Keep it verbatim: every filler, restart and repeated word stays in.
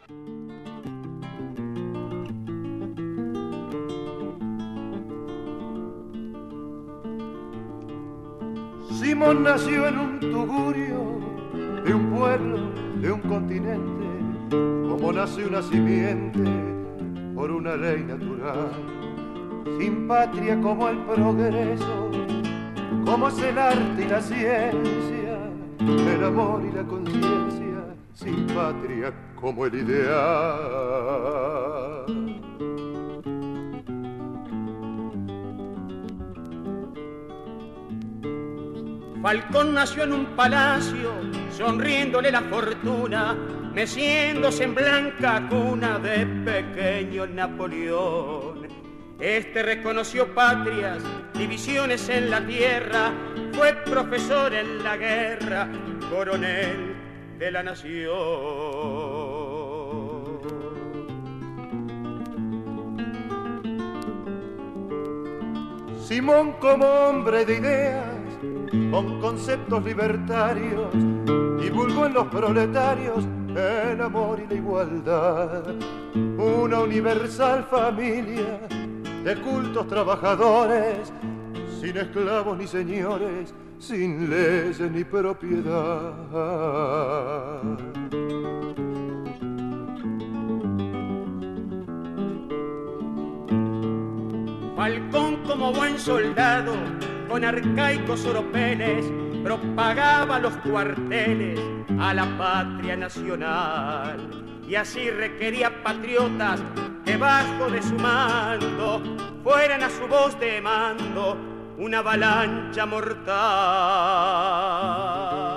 Simón nació en un tugurio de un pueblo, de un continente, como nace una simiente por una ley natural, sin patria como el progreso, como es el arte y la ciencia, el amor y la conciencia, sin patria como el ideal. Falcón nació en un palacio, sonriéndole la fortuna, meciéndose en blanca cuna de pequeño Napoleón. Este reconoció patrias, divisiones en la tierra, fue profesor en la guerra, coronel de la nación. Simón como hombre de ideas, con conceptos libertarios, divulgó en los proletarios el amor y la igualdad, una universal familia de cultos trabajadores, sin esclavos ni señores, sin leyes ni propiedad. Falcón como buen soldado, con arcaicos oropeles, propagaba los cuarteles a la patria nacional. Y así requería patriotas que bajo de su mando fueran a su voz de mando una avalancha mortal.